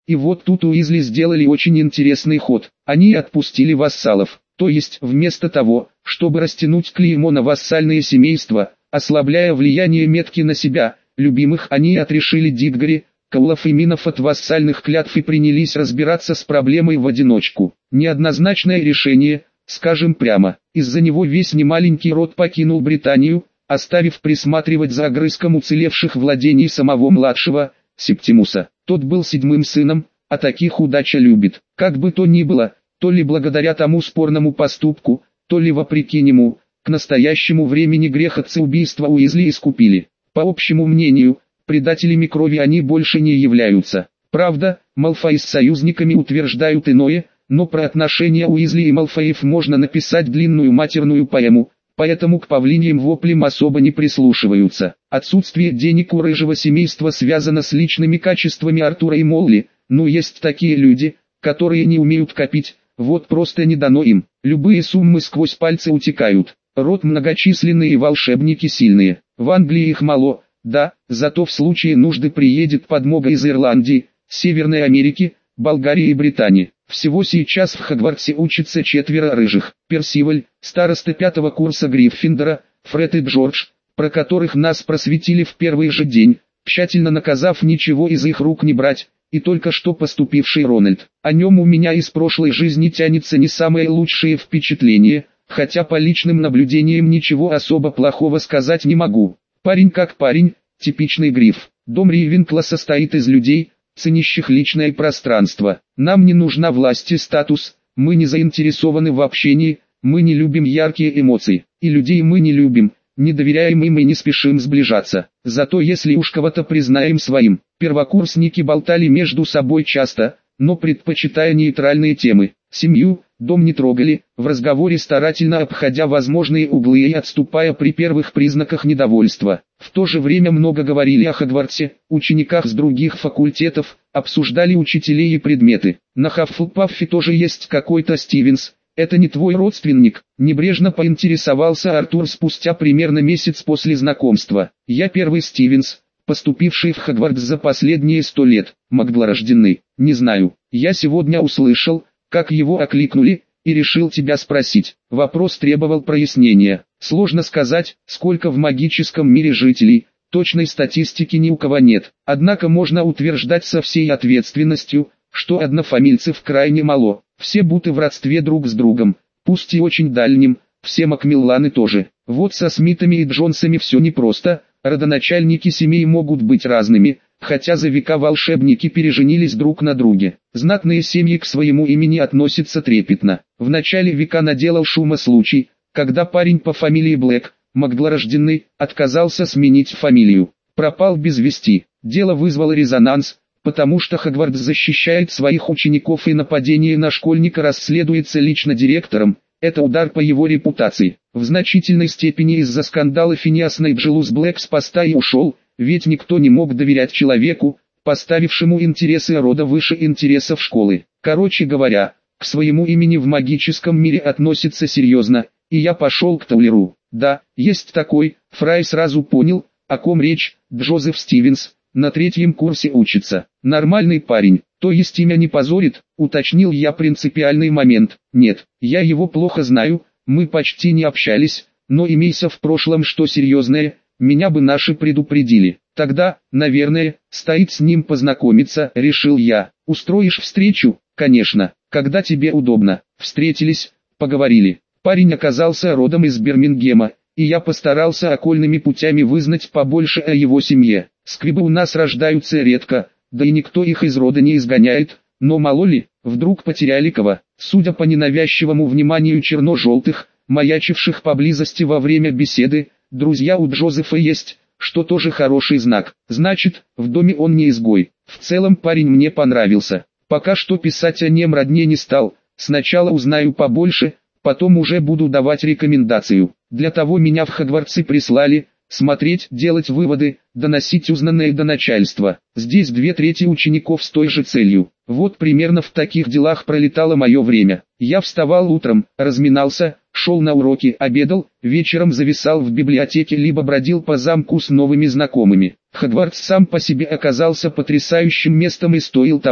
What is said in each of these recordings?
И вот тут Уизли сделали очень интересный ход. Они отпустили вассалов. То есть, вместо того, чтобы растянуть клеймо на вассальные семейства, ослабляя влияние метки на себя, любимых, они отрешили Дитгари, Каулов и Минов от вассальных клятв и принялись разбираться с проблемой в одиночку. Неоднозначное решение, скажем прямо. Из-за него весь немаленький род покинул Британию, оставив присматривать за огрызком уцелевших владений самого младшего, Септимуса. Тот был седьмым сыном, а таких удача любит. Как бы то ни было, то ли благодаря тому спорному поступку, то ли вопреки нему, к настоящему времени грех отца-убийства Уизли искупили. По общему мнению, предателями крови они больше не являются. Правда, Малфой с союзниками утверждают иное, но про отношения Уизли и Малфоев можно написать длинную матерную поэму, поэтому к павлиньим воплям особо не прислушиваются. Отсутствие денег у рыжего семейства связано с личными качествами Артура и Молли, но есть такие люди, которые не умеют копить, вот просто не дано им. Любые суммы сквозь пальцы утекают. Род многочисленный и волшебники сильные. В Англии их мало, да, зато в случае нужды приедет подмога из Ирландии, Северной Америки, Болгарии и Британии. Всего сейчас в Хогвартсе учатся 4 рыжих. Персиваль, староста 5-го курса Гриффиндора, Фред и Джордж, про которых нас просветили в первый же день, тщательно наказав ничего из их рук не брать, и только что поступивший Рональд. О нем у меня из прошлой жизни тянется не самые лучшие впечатления, хотя по личным наблюдениям ничего особо плохого сказать не могу. Парень как парень, типичный Гриф. Дом Ривенкла состоит из людей, ценящих личное пространство. Нам не нужна власть и статус, мы не заинтересованы в общении, мы не любим яркие эмоции, и людей мы не любим, не доверяем им и не спешим сближаться. Зато если уж кого-то признаем своим, первокурсники болтали между собой часто, но предпочитая нейтральные темы. Семью, дом не трогали, в разговоре старательно обходя возможные углы и отступая при первых признаках недовольства. В то же время много говорили о Хогвартсе, учениках с других факультетов, обсуждали учителей и предметы. На Хаффлпаффе тоже есть какой-то Стивенс. «Это не твой родственник?» – небрежно поинтересовался Артур спустя примерно месяц после знакомства. «Я первый Стивенс, поступивший в Хогвартс за последние 100 лет, Магдлорожденный. Не знаю, я сегодня услышал, как его окликнули, и решил тебя спросить». Вопрос требовал прояснения. Сложно сказать, сколько в магическом мире жителей, точной статистики ни у кого нет. Однако можно утверждать со всей ответственностью, что однофамильцев крайне мало. Все будто в родстве друг с другом, пусть и очень дальним, все Макмилланы тоже. Вот со Смитами и Джонсами все непросто, родоначальники семей могут быть разными, хотя за века волшебники переженились друг на друге. Знатные семьи к своему имени относятся трепетно. В начале века наделал шума случай, когда парень по фамилии Блэк, Магдлорожденный, отказался сменить фамилию. Пропал без вести. Дело вызвало резонанс, потому что Хогвартс защищает своих учеников и нападение на школьника расследуется лично директором. Это удар по его репутации. В значительной степени из-за скандала Финиас Найджелус Блэк с поста и ушел, ведь никто не мог доверять человеку, поставившему интересы рода выше интересов школы. Короче говоря, к своему имени в магическом мире относится серьезно, и я пошел к Таулеру. Да, есть такой, Фрай сразу понял, о ком речь, Джозеф Стивенс, на 3-м курсе учится. Нормальный парень, то есть имя не позорит, уточнил я принципиальный момент. Нет, я его плохо знаю, мы почти не общались, но имейся в прошлом что серьезное, меня бы наши предупредили. Тогда, наверное, стоит с ним познакомиться, решил я. Устроишь встречу? Конечно, когда тебе удобно. Встретились, поговорили. Парень оказался родом из Бирмингема, и я постарался окольными путями вызнать побольше о его семье. Сквибы у нас рождаются редко, да и никто их из рода не изгоняет, но мало ли, вдруг потеряли кого. Судя по ненавязчивому вниманию черно-желтых, маячивших поблизости во время беседы, друзья у Джозефа есть, что тоже хороший знак. Значит, в доме он не изгой. В целом парень мне понравился. Пока что писать о нем родне не стал, сначала узнаю побольше, потом уже буду давать рекомендацию. Для того меня в Хогвартсы прислали, смотреть, делать выводы, доносить узнанное до начальства. Здесь 2/3 учеников с той же целью. Вот примерно в таких делах пролетало мое время. Я вставал утром, разминался, шел на уроки, обедал, вечером зависал в библиотеке либо бродил по замку с новыми знакомыми. Хогвартс сам по себе оказался потрясающим местом и стоил того,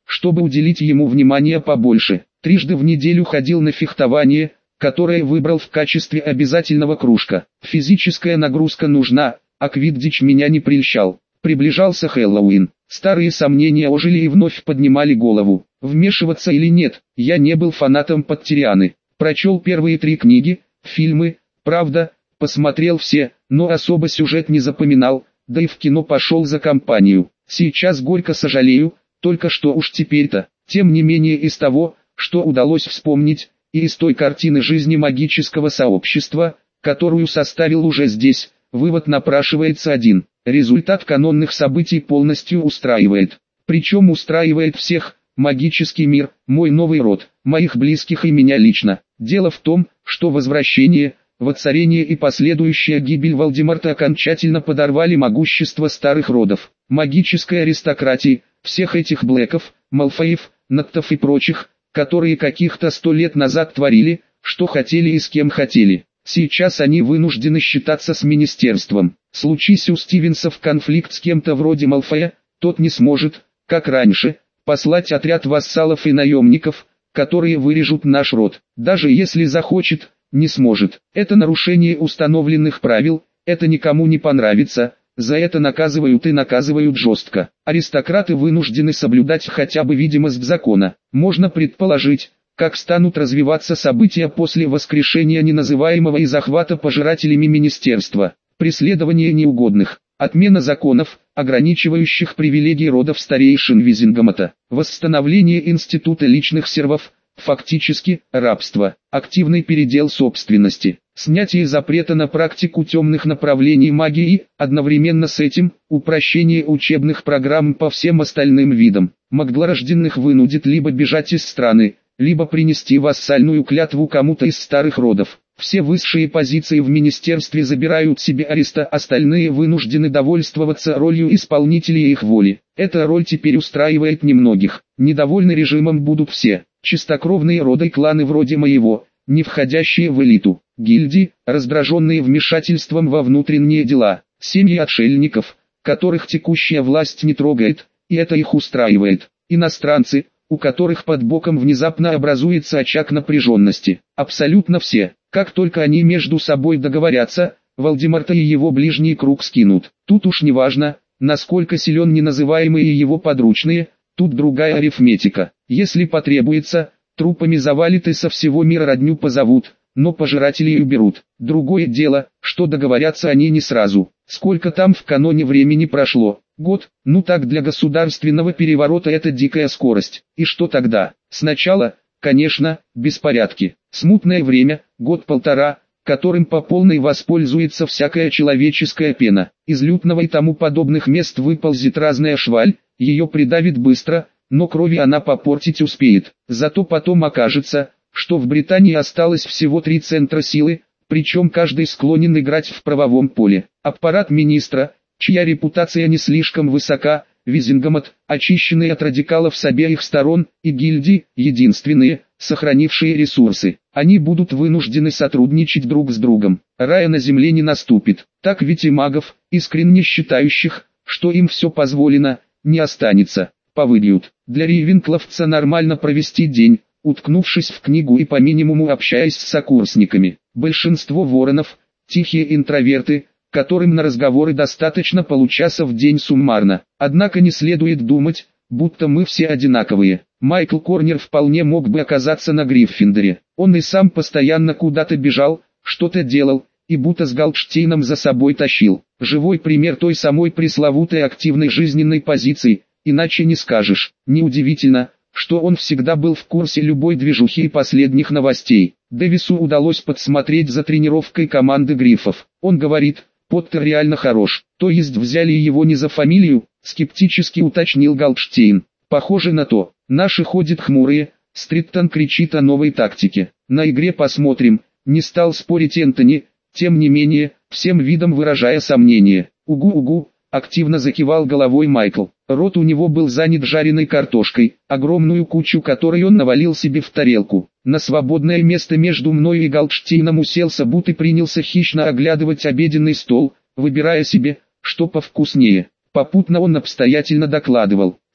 чтобы уделить ему внимание побольше. Трижды в неделю ходил на фехтование, которое выбрал в качестве обязательного кружка. Физическая нагрузка нужна, а квиддич меня не прельщал. Приближался Хэллоуин. Старые сомнения ожили и вновь поднимали голову. Вмешиваться или нет, я не был фанатом Поттерианы. Прочел первые 3 книги, фильмы, правда, посмотрел все, но особо сюжет не запоминал, да и в кино пошел за компанию. Сейчас горько сожалею, только что уж теперь-то. Тем не менее из того, что удалось вспомнить, и из той картины жизни магического сообщества, которую составил уже здесь, вывод напрашивается один. Результат канонных событий полностью устраивает. Причем устраивает всех: магический мир, мой новый род, моих близких и меня лично. Дело в том, что возвращение, воцарение и последующая гибель Волдеморта окончательно подорвали могущество старых родов. Магической аристократии, всех этих Блэков, Малфоев, Наттов и прочих, которые каких-то 100 лет назад творили, что хотели и с кем хотели. Сейчас они вынуждены считаться с министерством. Случись у Стивенсов конфликт с кем-то вроде Малфоя, тот не сможет, как раньше, послать отряд вассалов и наемников, которые вырежут наш род. Даже если захочет, не сможет. Это нарушение установленных правил, это никому не понравится, за это наказывают и наказывают жестко. Аристократы вынуждены соблюдать хотя бы видимость закона. Можно предположить, как станут развиваться события после воскрешения неназываемого и захвата пожирателями министерства. Преследование неугодных, отмена законов, ограничивающих привилегии родов старейшин Визингомота, восстановление института личных сервов, фактически рабство, активный передел собственности, снятие запрета на практику темных направлений магии, одновременно с этим упрощение учебных программ по всем остальным видам. Маглорожденных вынудит либо бежать из страны, либо принести вассальную клятву кому-то из старых родов. Все высшие позиции в министерстве забирают себе ариста, остальные вынуждены довольствоваться ролью исполнителей их воли. Эта роль теперь устраивает немногих. Недовольны режимом будут все. Чистокровные роды и кланы вроде моего, не входящие в элиту. Гильдии, раздраженные вмешательством во внутренние дела. Семьи отшельников, которых текущая власть не трогает, и это их устраивает. Иностранцы, у которых под боком внезапно образуется очаг напряженности. Абсолютно все. Как только они между собой договорятся, Волдеморта и его ближний круг скинут. Тут уж не важно, насколько силен неназываемый и его подручные, тут другая арифметика. Если потребуется, трупами завалит и со всего мира родню позовут, но пожирателей уберут. Другое дело, что договорятся они не сразу. Сколько там в каноне времени прошло? Год? Ну так для государственного переворота это дикая скорость. И что тогда? Сначала, конечно, беспорядки. Смутное время, год-полтора, которым по полной воспользуется всякая человеческая пена. Из лютного и тому подобных мест выползет разная шваль, ее придавит быстро, но крови она попортить успеет. Зато потом окажется, что в Британии осталось всего 3 центра силы, причем каждый склонен играть в правовом поле. Аппарат министра, чья репутация не слишком высока, Визингомот, очищенный от радикалов с обеих сторон, и гильдии, единственные, сохранившие ресурсы. Они будут вынуждены сотрудничать друг с другом. Рая на земле не наступит. Так ведь и магов, искренне считающих, что им все позволено, не останется. Повыбьют. Для рейвенкловца нормально провести день, уткнувшись в книгу и по минимуму общаясь с сокурсниками. Большинство воронов – тихие интроверты, которым на разговоры достаточно получаса в день суммарно. Однако не следует думать, будто мы все одинаковые. Майкл Корнер вполне мог бы оказаться на Гриффиндоре. Он и сам постоянно куда-то бежал, что-то делал, и будто с Галдштейном за собой тащил. Живой пример той самой пресловутой активной жизненной позиции, иначе не скажешь. Неудивительно, что он всегда был в курсе любой движухи и последних новостей. Дэвису удалось подсмотреть за тренировкой команды Гриффов. Он говорит: «Поттер реально хорош». То есть взяли его не за фамилию, скептически уточнил Галдштейн. Похоже на то. Наши ходят хмурые, Стриттон кричит о новой тактике. На игре посмотрим, не стал спорить Энтони, тем не менее, всем видом выражая сомнение. Угу-угу, активно закивал головой Майкл. Рот у него был занят жареной картошкой, огромную кучу которой он навалил себе в тарелку. На свободное место между мной и Галдштейном уселся Бут и принялся хищно оглядывать обеденный стол, выбирая себе, что повкуснее. Попутно он обстоятельно докладывал.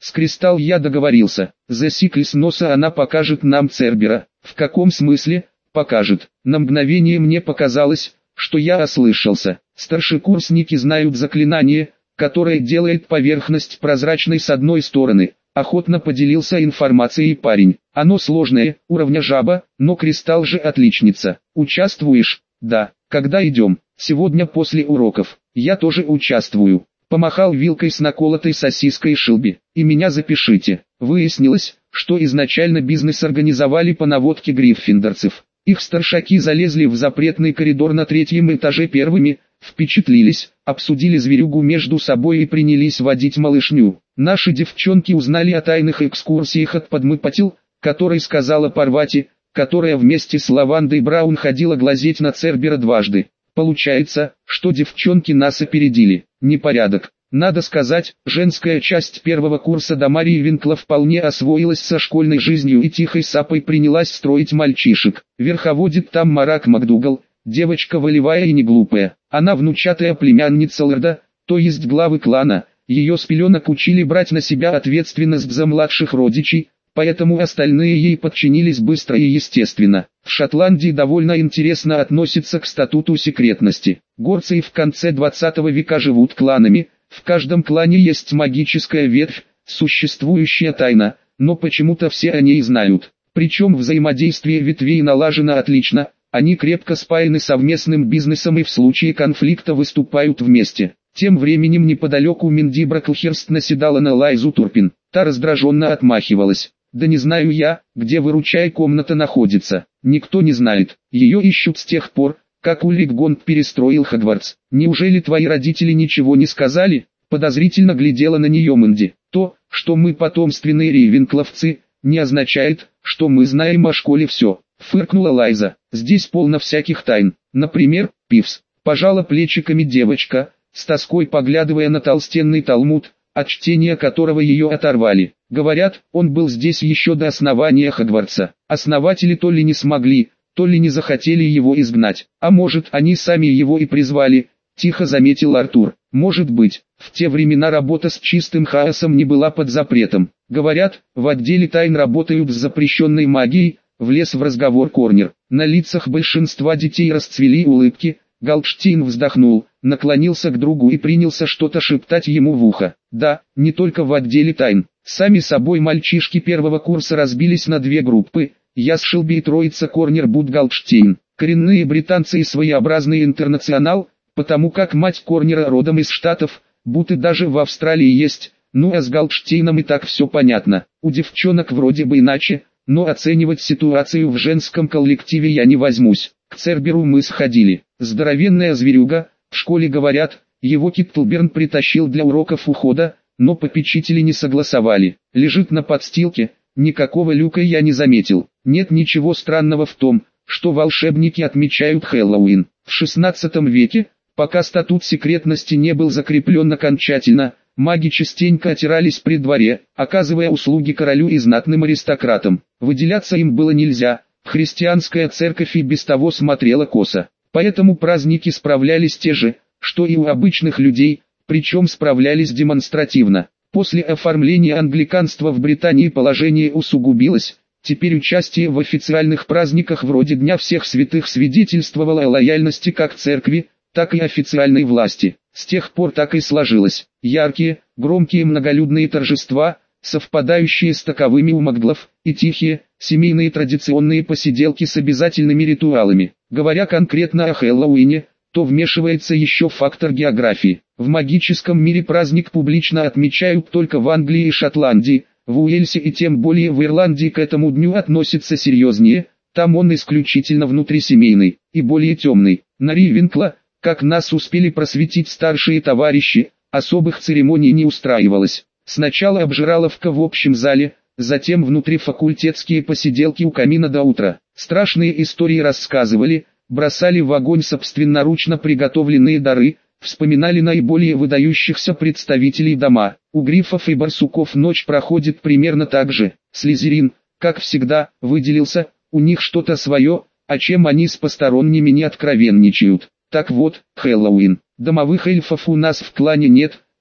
С Кристалл я договорился. Засекли с носа, она покажет нам Цербера. В каком смысле? Покажет. На мгновение мне показалось, что я ослышался. Старшекурсники знают заклинание, которое делает поверхность прозрачной с одной стороны. Охотно поделился информацией парень. Оно сложное, уровня жаба, но Кристалл же отличница. Участвуешь? Да. Когда идем? Сегодня после уроков. Я тоже участвую. Помахал вилкой с наколотой сосиской Шилби. И меня запишите. Выяснилось, что изначально бизнес организовали по наводке гриффиндорцев. Их старшаки залезли в запретный коридор на 3-м этаже первыми, впечатлились, обсудили зверюгу между собой и принялись водить малышню. Наши девчонки узнали о тайных экскурсиях от подмыпатил, который сказала Парвати, которая вместе с Лавандой Браун ходила глазеть на Цербера дважды. Получается, что девчонки нас опередили. Непорядок. Надо сказать, женская часть первого курса до Марии Винкла вполне освоилась со школьной жизнью и тихой сапой принялась строить мальчишек. Верховодит там Марак МакДугал, девочка волевая и не глупая. Она внучатая племянница лорда, то есть главы клана. Ее с пеленок учили брать на себя ответственность за младших родичей, поэтому остальные ей подчинились быстро и естественно. В Шотландии довольно интересно относятся к статуту секретности. Горцы в конце 20 века живут кланами, в каждом клане есть магическая ветвь, существующая тайна, но почему-то все о ней знают. Причем взаимодействие ветвей налажено отлично, они крепко спаяны совместным бизнесом и в случае конфликта выступают вместе. Тем временем неподалеку Минди Браклхерст наседала на Лайзу Турпин, та раздраженно отмахивалась. «Да не знаю я, где выручай комната находится, никто не знает, ее ищут с тех пор, как Ульрик Гонт перестроил Хогвартс. Неужели твои родители ничего не сказали?» Подозрительно глядела на нее Мэнди. «То, что мы потомственные рейвенкловцы, не означает, что мы знаем о школе все», фыркнула Лайза. «Здесь полно всяких тайн, например, Пивс». Пожала плечиками девочка, с тоской поглядывая на толстенный талмуд, от чтения которого ее оторвали. Говорят, он был здесь еще до основания Хогвартса. Основатели то ли не смогли, то ли не захотели его изгнать. А может, они сами его и призвали, тихо заметил Артур. Может быть, в те времена работа с чистым хаосом не была под запретом. Говорят, в отделе тайн работают с запрещенной магией, влез в разговор Корнер. На лицах большинства детей расцвели улыбки. Галпштейн вздохнул, наклонился к другу и принялся что-то шептать ему в ухо. Да, не только в отделе тайн. Сами собой мальчишки первого курса разбились на две группы. Я с Шилби и троица Корнер Бут Галпштейн. Коренные британцы и своеобразный интернационал, потому как мать Корнера родом из Штатов, Буты даже в Австралии есть. Ну а с Галпштейном и так все понятно. У девчонок вроде бы иначе, но оценивать ситуацию в женском коллективе я не возьмусь. К Церберу мы сходили. Здоровенная зверюга, в школе говорят, его Киттлберн притащил для уроков ухода, но попечители не согласовали. Лежит на подстилке, никакого люка я не заметил. Нет ничего странного в том, что волшебники отмечают Хэллоуин. В 16 веке, пока статут секретности не был закреплен окончательно, маги частенько отирались при дворе, оказывая услуги королю и знатным аристократам. Выделяться им было нельзя, христианская церковь и без того смотрела косо. Поэтому праздники справлялись те же, что и у обычных людей, причем справлялись демонстративно. После оформления англиканства в Британии положение усугубилось, теперь участие в официальных праздниках вроде Дня всех святых свидетельствовало о лояльности как церкви, так и официальной власти. С тех пор так и сложилось. Яркие, громкие многолюдные торжества, совпадающие с таковыми у маглов, и тихие, семейные традиционные посиделки с обязательными ритуалами. Говоря конкретно о Хэллоуине, то вмешивается еще фактор географии. В магическом мире праздник публично отмечают только в Англии и Шотландии, в Уэльсе и тем более в Ирландии к этому дню относятся серьезнее, там он исключительно внутрисемейный и более темный. На Рейвенкла, как нас успели просветить старшие товарищи, особых церемоний не устраивалось. Сначала обжираловка в общем зале, затем внутрифакультетские посиделки у камина до утра. Страшные истории рассказывали, бросали в огонь собственноручно приготовленные дары, вспоминали наиболее выдающихся представителей дома. У грифов и барсуков ночь проходит примерно так же. Слизерин, как всегда, выделился, у них что-то свое, о чем они с посторонними не откровенничают. Так вот, Хэллоуин. Домовых эльфов у нас в клане нет,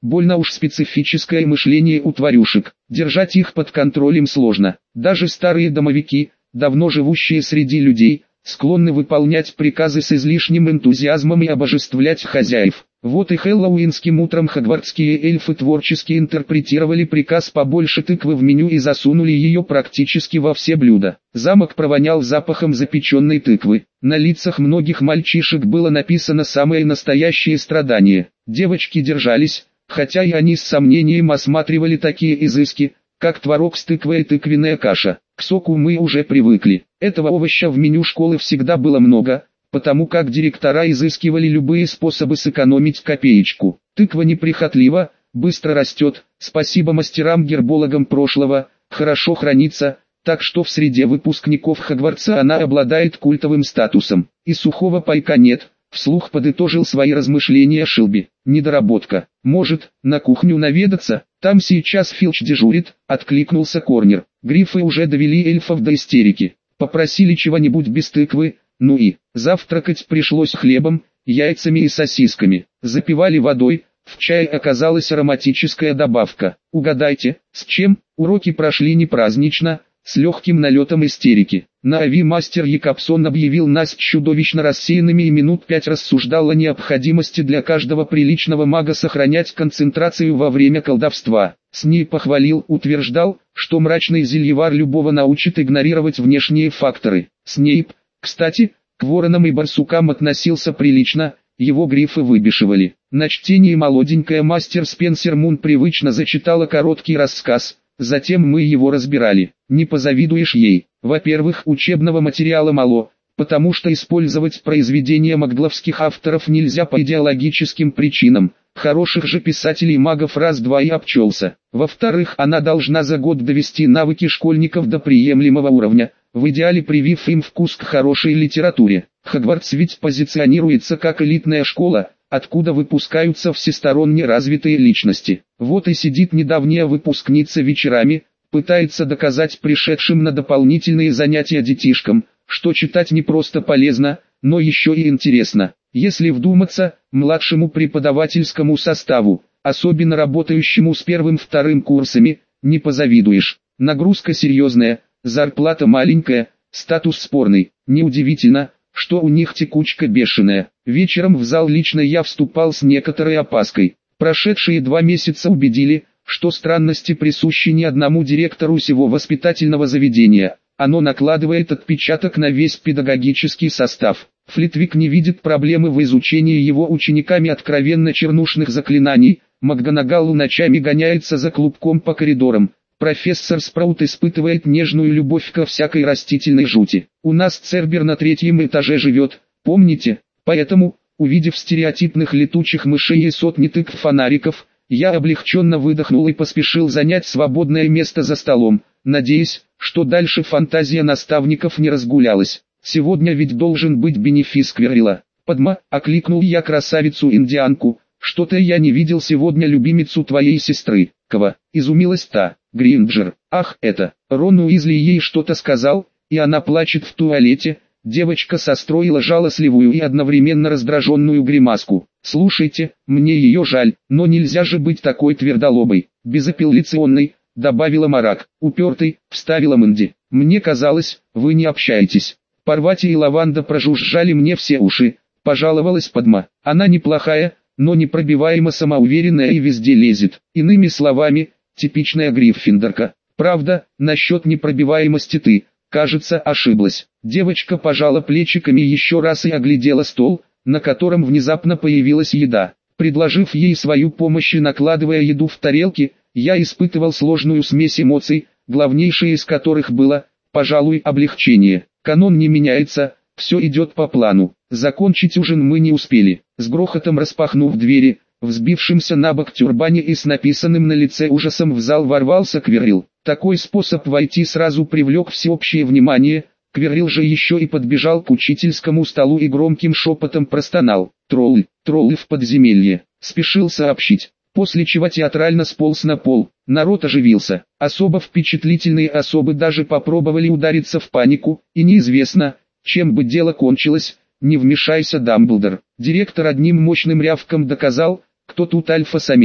Больно уж специфическое мышление у тварюшек. Держать их под контролем сложно. Даже старые домовики, давно живущие среди людей, склонны выполнять приказы с излишним энтузиазмом и обожествлять хозяев. Вот и хэллоуинским утром хогвартские эльфы творчески интерпретировали приказ побольше тыквы в меню и засунули ее практически во все блюда. Замок провонял запахом запеченной тыквы. На лицах многих мальчишек было написано самое настоящее страдание. Девочки держались, хотя и они с сомнением осматривали такие изыски, как творог с тыквой и тыквенная каша. К соку мы уже привыкли. Этого овоща в меню школы всегда было много, потому как директора изыскивали любые способы сэкономить копеечку. Тыква неприхотлива, быстро растет, спасибо мастерам-гербологам прошлого, хорошо хранится, так что в среде выпускников Хогвартса она обладает культовым статусом. И сухого пайка нет, вслух подытожил свои размышления Шилби. Недоработка. Может, на кухню наведаться? Там сейчас Филч дежурит, откликнулся Корнер. Грифы уже довели эльфов до истерики. Попросили чего-нибудь без тыквы, ну и завтракать пришлось хлебом, яйцами и сосисками. Запивали водой, в чае оказалась ароматическая добавка. Угадайте, с чем? Уроки прошли не празднично, с легким налетом истерики. На Ави мастер Якобсон объявил нас чудовищно рассеянными и минут 5 рассуждал о необходимости для каждого приличного мага сохранять концентрацию во время колдовства. Снейп похвалил, утверждал, что мрачный зельевар любого научит игнорировать внешние факторы. Снейп, кстати, к воронам и барсукам относился прилично, его грифы выбешивали. На чтении молоденькая мастер Спенсер Мун привычно зачитала короткий рассказ, затем мы его разбирали. Не позавидуешь ей. Во-первых, учебного материала мало, потому что использовать произведения магдловских авторов нельзя по идеологическим причинам. Хороших же писателей и магов раз-два и обчелся. Во-вторых, она должна за год довести навыки школьников до приемлемого уровня, в идеале привив им вкус к хорошей литературе. Хогвартс ведь позиционируется как элитная школа, откуда выпускаются всесторонне развитые личности. Вот и сидит недавняя выпускница вечерами, пытается доказать пришедшим на дополнительные занятия детишкам, что читать не просто полезно, но еще и интересно. Если вдуматься, младшему преподавательскому составу, особенно работающему с первым-вторым курсами, не позавидуешь. Нагрузка серьезная, зарплата маленькая, статус спорный. Неудивительно, что у них текучка бешеная. Вечером в зал лично я вступал с некоторой опаской. Прошедшие 2 месяца убедили, что странности присущи не одному директору сего воспитательного заведения. Оно накладывает отпечаток на весь педагогический состав. Флитвик не видит проблемы в изучении его учениками откровенно чернушных заклинаний, МакГонагалл ночами гоняется за клубком по коридорам. Профессор Спраут испытывает нежную любовь ко всякой растительной жути. У нас Цербер на 3-м этаже живет, помните? Поэтому, увидев стереотипных летучих мышей и сотни тыкв-фонариков, я облегченно выдохнул и поспешил занять свободное место за столом, надеясь, что дальше фантазия наставников не разгулялась. Сегодня ведь должен быть бенефис Квиррилла. Падма, окликнул я красавицу-индианку, что-то я не видел сегодня любимицу твоей сестры. Кого? Изумилась та. Гринджер. Ах, это. Рон Уизли ей что-то сказал, и она плачет в туалете. Девочка состроила жалостливую и одновременно раздраженную гримаску. «Слушайте, мне ее жаль, но нельзя же быть такой твердолобой, безапелляционной», добавила Марак. «Упертый», вставила Мэнди. «Мне казалось, вы не общаетесь». Парвати и Лаванда прожужжали мне все уши, пожаловалась Падма. Она неплохая, но непробиваемо самоуверенная и везде лезет. Иными словами, типичная Гриффиндорка. Правда, насчет непробиваемости ты, кажется, ошиблась. Девочка пожала плечиками еще раз и оглядела стол, на котором внезапно появилась еда. Предложив ей свою помощь и накладывая еду в тарелки, я испытывал сложную смесь эмоций, главнейшее из которых было, пожалуй, облегчение. Канон не меняется, все идет по плану. Закончить ужин мы не успели. С грохотом распахнув двери, взбившимся на бок тюрбане и с написанным на лице ужасом в зал ворвался Квиррилл. Такой способ войти сразу привлек всеобщее внимание. Квиррилл же еще и подбежал к учительскому столу и громким шепотом простонал: «Троллы, троллы в подземелье!» Спешил сообщить. После чего театрально сполз на пол. Народ оживился. Особо впечатлительные особы даже попробовали удариться в панику, и неизвестно, чем бы дело кончилось, не вмешайся Дамблдор. Директор одним мощным рявком доказал, кто тут альфа-самец.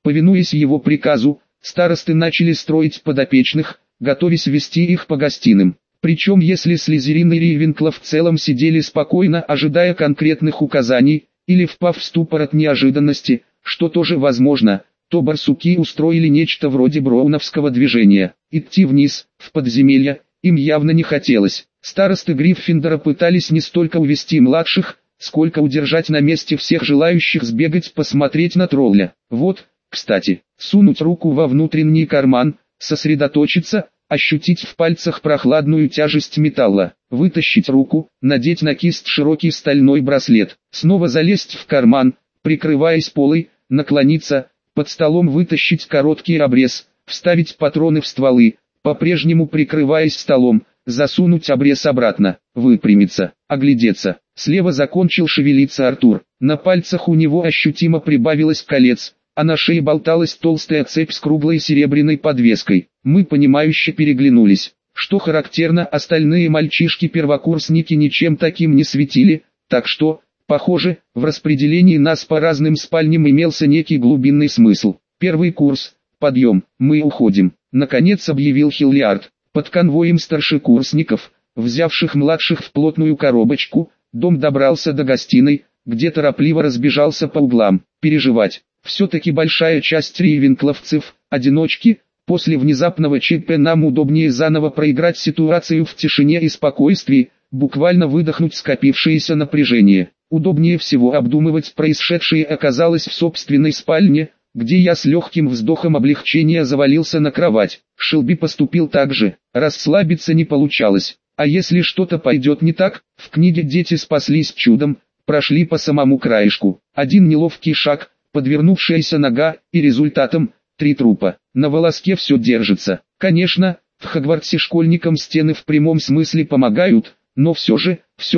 Повинуясь его приказу, старосты начали строить подопечных, готовясь вести их по гостиным. Причем если Слизерин и Рейвенкло в целом сидели спокойно, ожидая конкретных указаний, или впав в ступор от неожиданности, что тоже возможно, то барсуки устроили нечто вроде броуновского движения. Идти вниз, в подземелье, им явно не хотелось. Старосты Гриффиндора пытались не столько увести младших, сколько удержать на месте всех желающих сбегать посмотреть на тролля. Вот, кстати, сунуть руку во внутренний карман, сосредоточиться, ощутить в пальцах прохладную тяжесть металла, вытащить руку, надеть на кисть широкий стальной браслет, снова залезть в карман, прикрываясь полой, наклониться, под столом вытащить короткий обрез, вставить патроны в стволы, по-прежнему прикрываясь столом, засунуть обрез обратно, выпрямиться, оглядеться. Слева закончил шевелиться Артур, на пальцах у него ощутимо прибавилось колец, а на шее болталась толстая цепь с круглой серебряной подвеской. Мы понимающе переглянулись. Что характерно, остальные мальчишки-первокурсники ничем таким не светили, так что, похоже, в распределении нас по разным спальням имелся некий глубинный смысл. Первый курс, подъем, мы уходим, наконец объявил Хиллиард. Под конвоем старшекурсников, взявших младших в плотную коробочку, Дом добрался до гостиной, где торопливо разбежался по углам. Переживать. Все-таки большая часть рейвенкловцев, одиночки, после внезапного ЧП нам удобнее заново проиграть ситуацию в тишине и спокойствии, буквально выдохнуть скопившееся напряжение. Удобнее всего обдумывать происшедшее оказалось в собственной спальне, где я с легким вздохом облегчения завалился на кровать. Шелби поступил так же, расслабиться не получалось. А если что-то пойдет не так, в книге дети спаслись чудом, прошли по самому краешку. Один неловкий шаг, подвернувшаяся нога, и результатом – 3 трупа. На волоске все держится. Конечно, в Хогвартсе школьникам стены в прямом смысле помогают, но все же,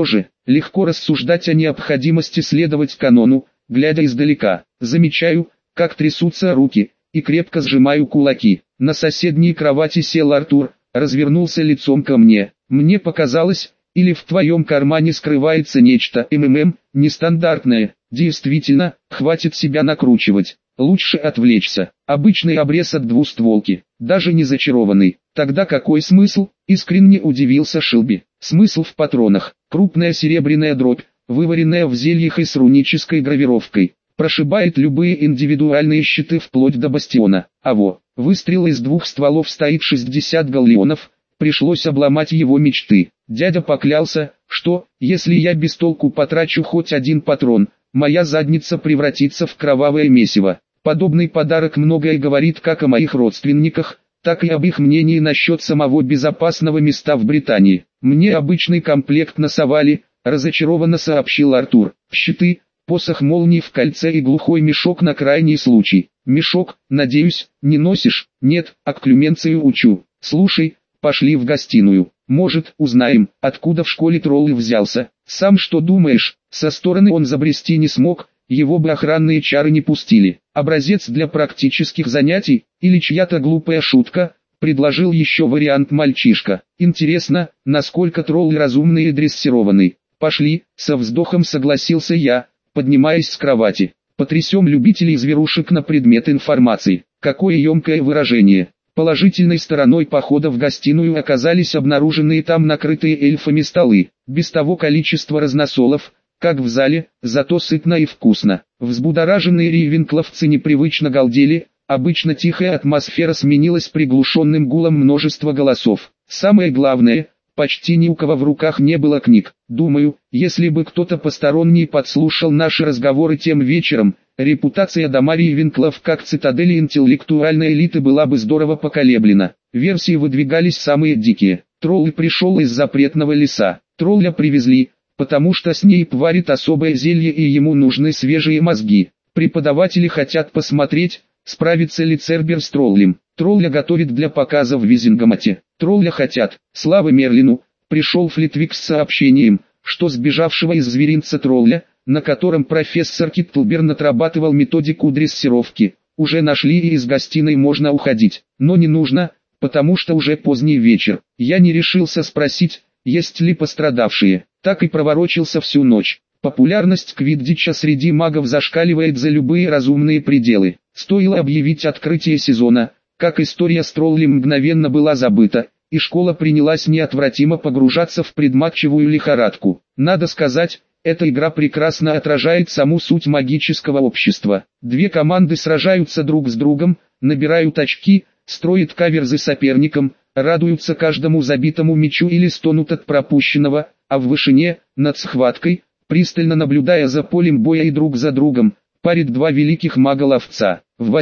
легко рассуждать о необходимости следовать канону, глядя издалека. Замечаю, как трясутся руки, и крепко сжимаю кулаки. На соседней кровати сел Артур, развернулся лицом ко мне. Мне показалось, или в твоем кармане скрывается нечто нестандартное. Действительно, хватит себя накручивать. Лучше отвлечься. Обычный обрез от двустволки, даже не зачарованный. Тогда какой смысл? Искренне удивился Шелби. Смысл в патронах. Крупная серебряная дробь, вываренная в зельях и с рунической гравировкой. Прошибает любые индивидуальные щиты вплоть до бастиона. Выстрел из 2 стволов стоит 60 галлеонов. Пришлось обломать его мечты. Дядя поклялся, что, если я без толку потрачу хоть 1 патрон, моя задница превратится в кровавое месиво. Подобный подарок многое говорит как о моих родственниках, так и об их мнении насчет самого безопасного места в Британии. Мне обычный комплект насовали, разочарованно сообщил Артур. Щиты, посох молнии в кольце и глухой мешок на крайний случай. Мешок, надеюсь, не носишь? Нет, а к Клюменцию учу. Слушай, пошли в гостиную. Может, узнаем, откуда в школе тролль взялся. Сам что думаешь? Со стороны он забрести не смог, его бы охранные чары не пустили. Образец для практических занятий, или чья-то глупая шутка, предложил еще вариант мальчишка. Интересно, насколько тролль разумный и дрессированный. Пошли, со вздохом согласился я, поднимаясь с кровати. Потрясем любителей зверушек на предмет информации. Какое емкое выражение. Положительной стороной похода в гостиную оказались обнаруженные там накрытые эльфами столы. Без того количества разносолов, как в зале, зато сытно и вкусно. Взбудораженные рейвенкловцы непривычно галдели, обычно тихая атмосфера сменилась приглушенным гулом множества голосов. Самое главное, почти ни у кого в руках не было книг. Думаю, если бы кто-то посторонний подслушал наши разговоры тем вечером, репутация дома Рейвенклов как цитадели интеллектуальной элиты была бы здорово поколеблена. Версии выдвигались самые дикие. Тролль пришел из запретного леса. Тролля привезли, потому что Снейп варит особое зелье и ему нужны свежие мозги. Преподаватели хотят посмотреть, справится ли Цербер с троллем. Тролля готовит для показа в Визингамате. Тролля хотят. Слава Мерлину, пришел Флитвик с сообщением, что сбежавшего из зверинца тролля, на котором профессор Киттлберн отрабатывал методику дрессировки, уже нашли и из гостиной можно уходить. Но не нужно, потому что уже поздний вечер. Я не решился спросить, есть ли пострадавшие. Так и проворочился всю ночь. Популярность квиддича среди магов зашкаливает за любые разумные пределы. Стоило объявить открытие сезона, как история с троллем мгновенно была забыта, и школа принялась неотвратимо погружаться в предматчевую лихорадку. Надо сказать, эта игра прекрасно отражает саму суть магического общества. Две команды сражаются друг с другом, набирают очки, строят каверзы соперникам, радуются каждому забитому мячу или стонут от пропущенного, а в вышине, над схваткой, пристально наблюдая за полем боя и друг за другом, парит два великих мага-ловца. В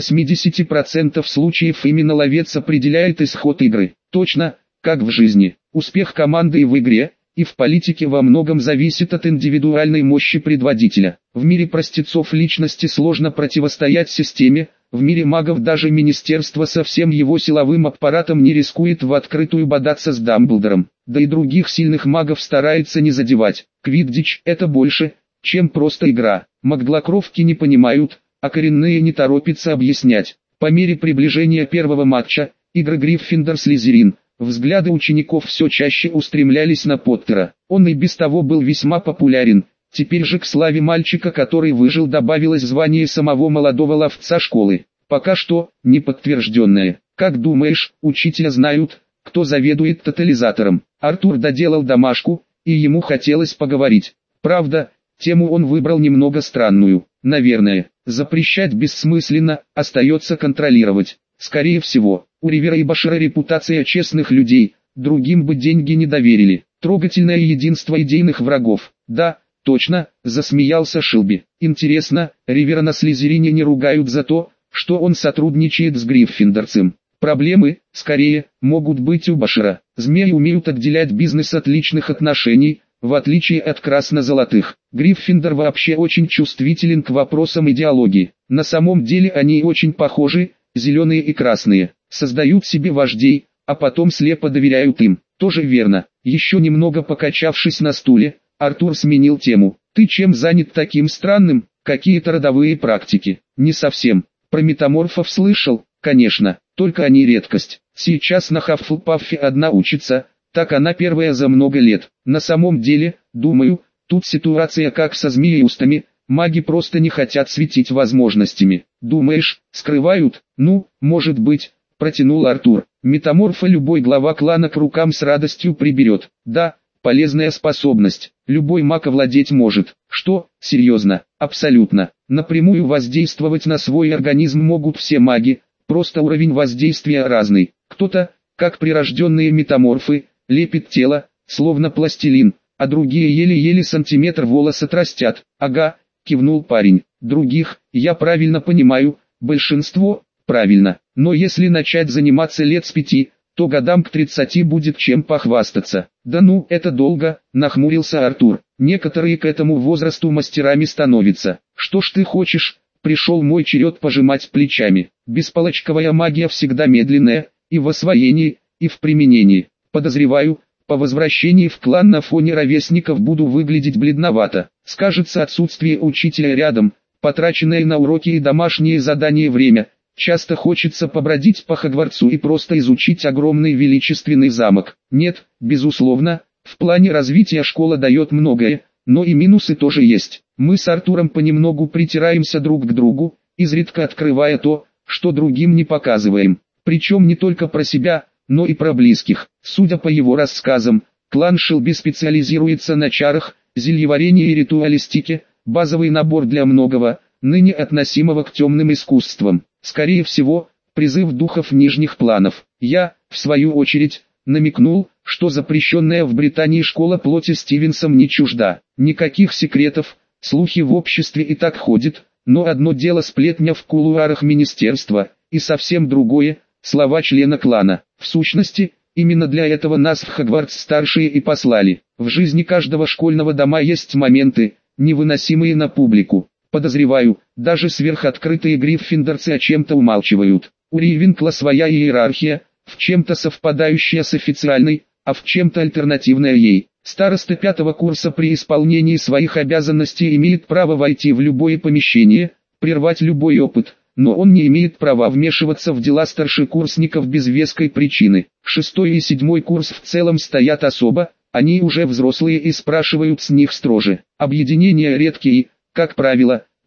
80% случаев именно ловец определяет исход игры. Точно, как в жизни. Успех команды и в игре, и в политике во многом зависит от индивидуальной мощи предводителя. В мире простецов личности сложно противостоять системе, в мире магов даже министерство со всем его силовым аппаратом не рискует в открытую бодаться с Дамблдором, да и других сильных магов старается не задевать. Квиддич – это больше, чем просто игра. Маглокровки не понимают, а коренные не торопятся объяснять. По мере приближения первого матча, игры Гриффиндор-Слизерин, взгляды учеников все чаще устремлялись на Поттера. Он и без того был весьма популярен. Теперь же к славе мальчика, который выжил, добавилось звание самого молодого ловца школы. Пока что, не подтвержденное. Как думаешь, учителя знают, кто заведует тотализатором? Артур доделал домашку, и ему хотелось поговорить. Правда, тему он выбрал немного странную. Наверное, запрещать бессмысленно, остается контролировать. Скорее всего, у Ривера и Башира репутация честных людей, другим бы деньги не доверили. Трогательное единство идейных врагов. Да, точно, засмеялся Шилби. Интересно, Ривера на Слизерине не ругают за то, что он сотрудничает с Гриффиндорцем. Проблемы, скорее, могут быть у Башира. Змеи умеют отделять бизнес от личных отношений, в отличие от красно-золотых. Гриффиндор вообще очень чувствителен к вопросам идеологии. На самом деле они очень похожи, зеленые и красные. Создают себе вождей, а потом слепо доверяют им. Тоже верно. Еще немного покачавшись на стуле, Артур сменил тему. Ты чем занят таким странным? Какие-то родовые практики? Не совсем. Про метаморфов слышал? Конечно, только они редкость. Сейчас на Хаффлпаффе одна учится, так она первая за много лет. На самом деле, думаю, тут ситуация как со змееустами, маги просто не хотят светить возможностями. Думаешь, скрывают? Ну, может быть, протянул Артур. Метаморфа любой глава клана к рукам с радостью приберет. Да, полезная способность. Любой маг овладеть может. Что, серьезно? Абсолютно. Напрямую воздействовать на свой организм могут все маги, просто уровень воздействия разный. Кто-то, как прирожденные метаморфы, лепит тело, словно пластилин, а другие еле-еле сантиметр волоса отрастят. Ага, кивнул парень. Других, я правильно понимаю, большинство, правильно. Но если начать заниматься лет с 5, то годам к 30 будет чем похвастаться. Да ну, это долго, нахмурился Артур. Некоторые к этому возрасту мастерами становятся. Что ж ты хочешь? Пришел мой черед пожимать плечами. Беспалочковая магия всегда медленная, и в освоении, и в применении. Подозреваю, по возвращении в клан на фоне ровесников буду выглядеть бледновато. Скажется отсутствие учителя рядом, потраченное на уроки и домашние задания время. Часто хочется побродить по Хогвартсу и просто изучить огромный величественный замок. Нет, безусловно, в плане развития школа дает многое, но и минусы тоже есть. Мы с Артуром понемногу притираемся друг к другу, изредка открывая то, что другим не показываем. Причем не только про себя, но и про близких. Судя по его рассказам, клан Шилби специализируется на чарах, зельеварении и ритуалистике, базовый набор для многого, ныне относимого к темным искусствам. Скорее всего, призыв духов нижних планов. Я, в свою очередь, намекнул, что запрещенная в Британии школа плоти Стивенсом не чужда. Никаких секретов, слухи в обществе и так ходят, но одно дело сплетня в кулуарах министерства, и совсем другое – слова члена клана. В сущности, именно для этого нас в Хогвартс старшие и послали. В жизни каждого школьного дома есть моменты, невыносимые на публику. Подозреваю, даже сверхоткрытые гриффиндорцы о чем-то умалчивают. У Рейвенкла своя иерархия, в чем-то совпадающая с официальной, а в чем-то альтернативная ей. Староста 5-го курса при исполнении своих обязанностей имеет право войти в любое помещение, прервать любой опыт, но он не имеет права вмешиваться в дела старшекурсников без веской причины. 6-й и 7-й курс в целом стоят особо, они уже взрослые и спрашивают с них строже. Объединения редкие, как правило,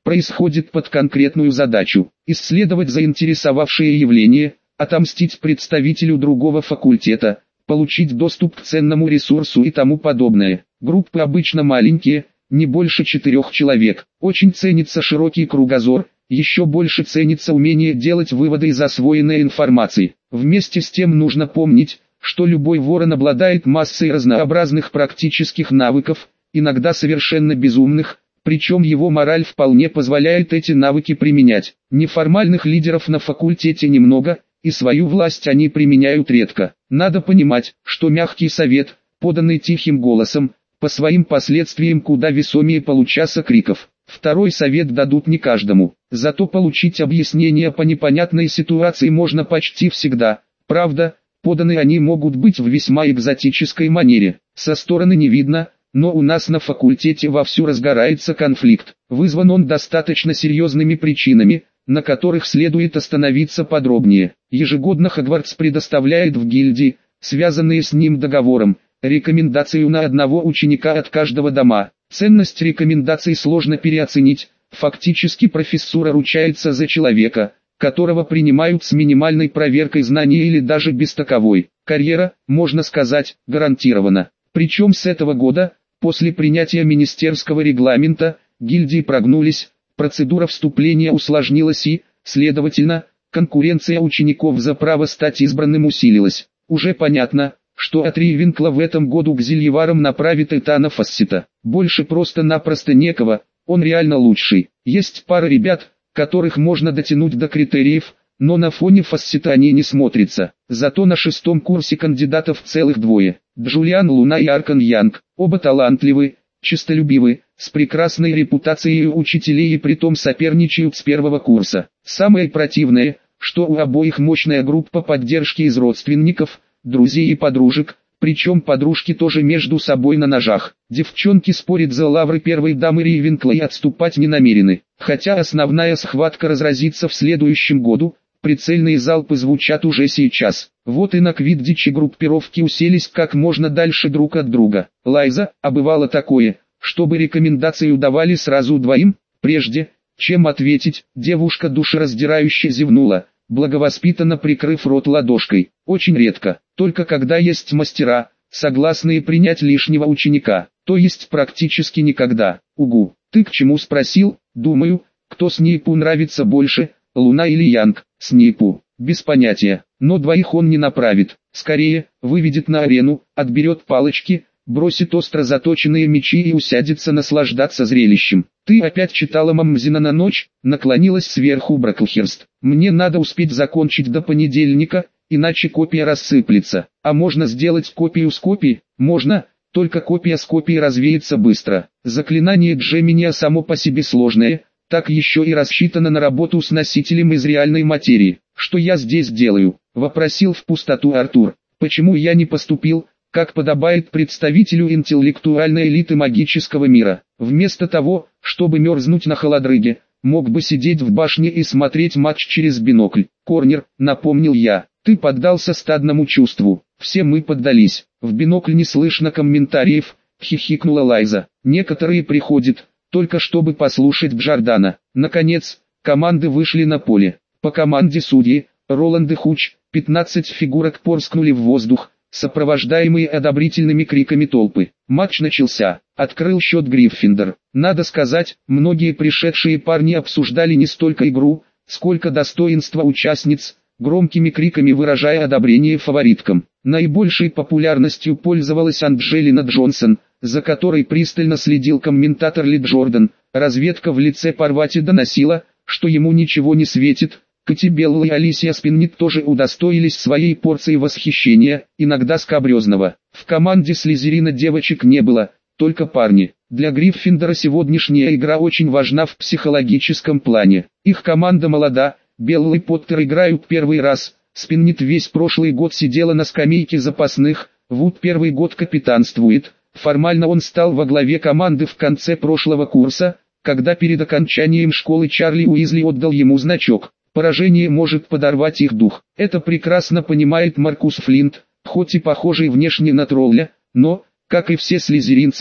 происходит под конкретную задачу – исследовать заинтересовавшее явление, отомстить представителю другого факультета, получить доступ к ценному ресурсу и тому подобное. Группы обычно маленькие, не больше 4 человек. Очень ценится широкий кругозор, еще больше ценится умение делать выводы из освоенной информации. Вместе с тем нужно помнить, что любой ворон обладает массой разнообразных практических навыков, иногда совершенно безумных, причем его мораль вполне позволяет эти навыки применять. Неформальных лидеров на факультете немного, и свою власть они применяют редко. Надо понимать, что мягкий совет, поданный тихим голосом, по своим последствиям куда весомее получаса криков. Второй совет дадут не каждому, зато получить объяснение по непонятной ситуации можно почти всегда. Правда, поданы они могут быть в весьма экзотической манере. Со стороны не видно, но у нас на факультете вовсю разгорается конфликт. Вызван он достаточно серьезными причинами, на которых следует остановиться подробнее. Ежегодно Хогвартс предоставляет в гильдии, связанные с ним договором, рекомендацию на одного ученика от каждого дома. Ценность рекомендаций сложно переоценить, фактически профессура ручается за человека, которого принимают с минимальной проверкой знаний или даже без таковой. Карьера, можно сказать, гарантирована. Причем с этого года, после принятия министерского регламента, гильдии прогнулись, процедура вступления усложнилась и, следовательно, конкуренция учеников за право стать избранным усилилась. Уже понятно, что от Рейвенкла в этом году к Зельеварам направит Этана Фассета. Больше просто-напросто некого, он реально лучший. Есть пара ребят, которых можно дотянуть до критериев, но на фоне Фассета они не смотрятся. Зато на 6-м курсе кандидатов целых двое. Джулиан Луна и Аркан Янг, оба талантливы, честолюбивы, с прекрасной репутацией у учителей и притом соперничают с первого курса. Самое противное, что у обоих мощная группа поддержки из родственников, друзей и подружек, причем подружки тоже между собой на ножах. Девчонки спорят за лавры первой дамы Рейвенкла и отступать не намерены. Хотя основная схватка разразится в следующем году, прицельные залпы звучат уже сейчас. Вот и на квиддиче группировки уселись как можно дальше друг от друга. Лайза, а бывало такое, чтобы рекомендацию давали сразу двоим, прежде чем ответить, девушка душераздирающе зевнула, благовоспитанно прикрыв рот ладошкой. Очень редко, только когда есть мастера, согласные принять лишнего ученика, то есть практически никогда. Угу, ты к чему спросил? Думаю, кто Снейпу нравится больше, Луна или Янг? Снейпу, без понятия, но двоих он не направит, скорее, выведет на арену, отберет палочки, бросит остро заточенные мечи и усядется наслаждаться зрелищем. Ты опять читала Мамзина на ночь? Наклонилась сверху Браклхерст. Мне надо успеть закончить до понедельника, иначе копия рассыплется. А можно сделать копию с копией? Можно, только копия с копией развеется быстро. Заклинание Джеминия само по себе сложное, так еще и рассчитано на работу с носителем из реальной материи. Что я здесь делаю? Вопросил в пустоту Артур. Почему я не поступил, как подобает представителю интеллектуальной элиты магического мира? Вместо того, чтобы мерзнуть на холодрыге, мог бы сидеть в башне и смотреть матч через бинокль. Корнер, напомнил я, ты поддался стадному чувству. Все мы поддались. В бинокль не слышно комментариев, хихикнула Лайза. Некоторые приходят, только чтобы послушать Джордана. Наконец, команды вышли на поле. По команде судьи, Роланд и Хуч, 15 фигурок порскнули в воздух, сопровождаемые одобрительными криками толпы. Матч начался. Открыл счет Гриффиндор. Надо сказать, многие пришедшие парни обсуждали не столько игру, сколько достоинство участниц, громкими криками выражая одобрение фавориткам. Наибольшей популярностью пользовалась Анджелина Джонсон, за которой пристально следил комментатор Ли Джордан. Разведка в лице Парвати доносила, что ему ничего не светит. Кати Белл и Алисия Спиннит тоже удостоились своей порции восхищения, иногда скабрезного. В команде Слизерина девочек не было, только парни. Для Гриффиндора сегодняшняя игра очень важна в психологическом плане. Их команда молода, Белл и Поттер играют первый раз, Спиннит весь прошлый год сидела на скамейке запасных, Вуд первый год капитанствует. Формально он стал во главе команды в конце прошлого курса, когда перед окончанием школы Чарли Уизли отдал ему значок. Поражение может подорвать их дух. Это прекрасно понимает Маркус Флинт, хоть и похожий внешне на тролля, но, как и все слизеринцы,